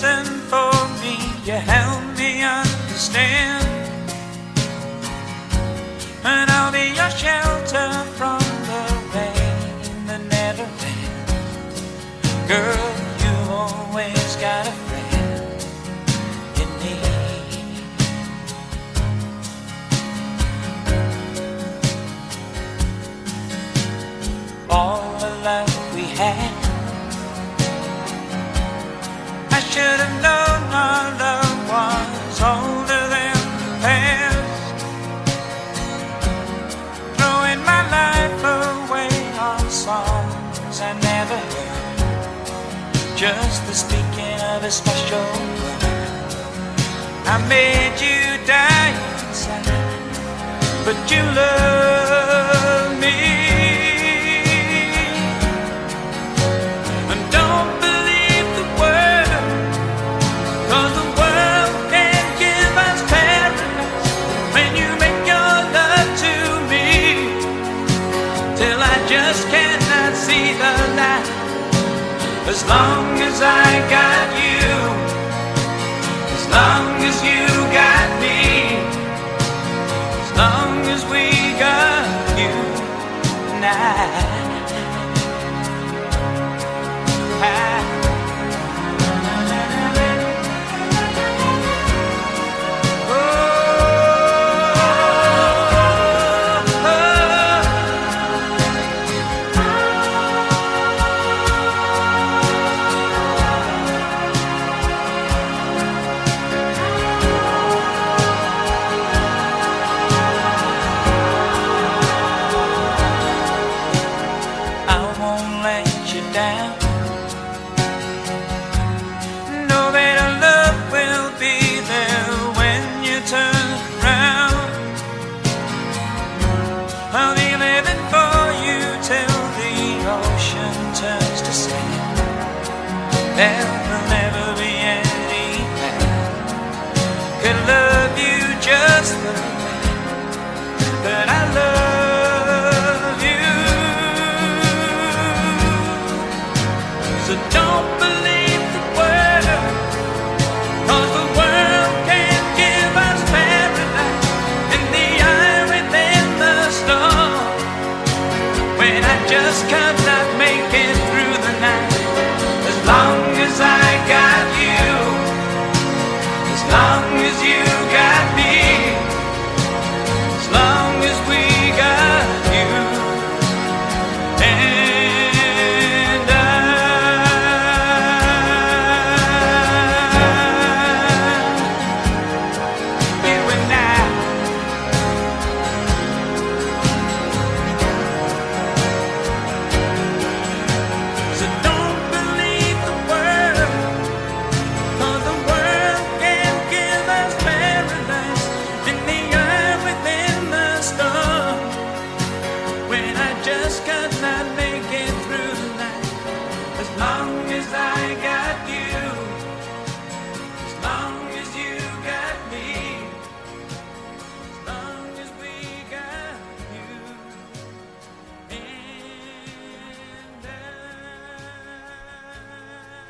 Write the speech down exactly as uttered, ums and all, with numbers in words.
listen for me, you help me understand. And I'll be your shelter from the rain that never ends. Girl, you always got a friend in me. All the love we had, I should have known our love was older than the past. Throwing my life away on songs I never heard, just the speaking of a special word. I made you die inside, but you love me. And don't believe the word, 'cause the world can't give us paradise when you make your love to me, till I just cannot see the light. As long as I got you, as long as you got me, as long as we got you now. Know that our love will be there when you turn around. I'll be living for you till the ocean turns to sand. There will never be any man could love you just the way that I love you. So don't believe the word, 'cause the world can't give us paradise in the eye within the storm, when I just could not make it through the night. As long as I got you, as long as you got me, as long as we got you. And just could not make it through the night. As long as I got you.